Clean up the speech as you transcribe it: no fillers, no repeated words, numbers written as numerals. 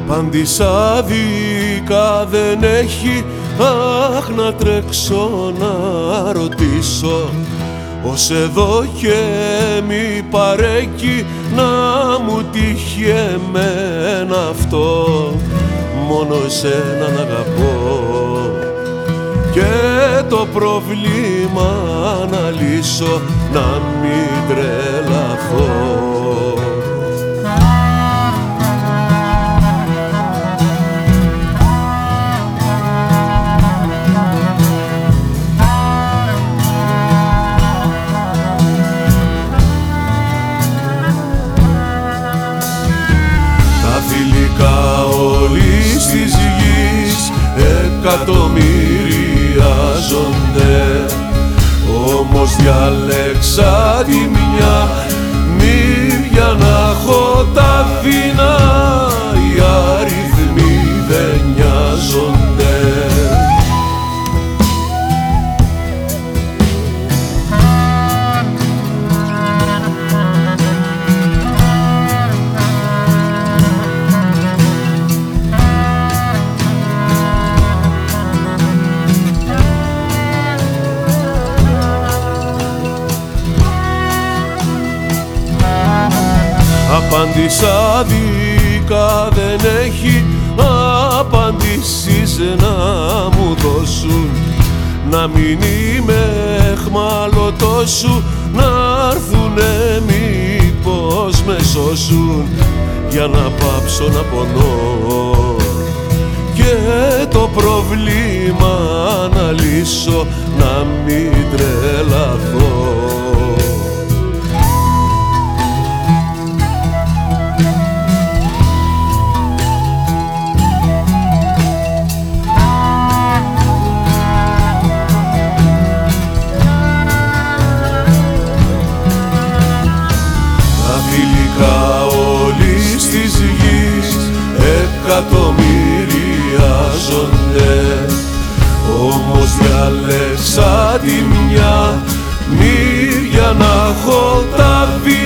Απάντησα δικά δεν έχει, αχ να τρέξω να ρωτήσω. Ως εδώ και μη παρέκει να μου τύχει εμένα αυτό. Μόνο εσένα να αγαπώ και το πρόβλημα να λύσω, να μην τρελαθώ. Τα φιλικά όλης της γης εκατομμυριάζονται, όμως διάλεξα τη μια μύρια να έχω τα φίνα, οι αριθμοί δεν νοιάζονται. Απάντησα δικά δεν έχει, απαντήσεις να μου δώσουν. Να μην είμαι εχμαλωτός σου, να έρθουνε μήπως με σώσουν, για να πάψω να πονώ και το πρόβλημα να λύσω, να μην τρελαθώ. Όλης της γης εκατομμυριάζονται, όμως διάλεξα τη μια μύρια να έχω τα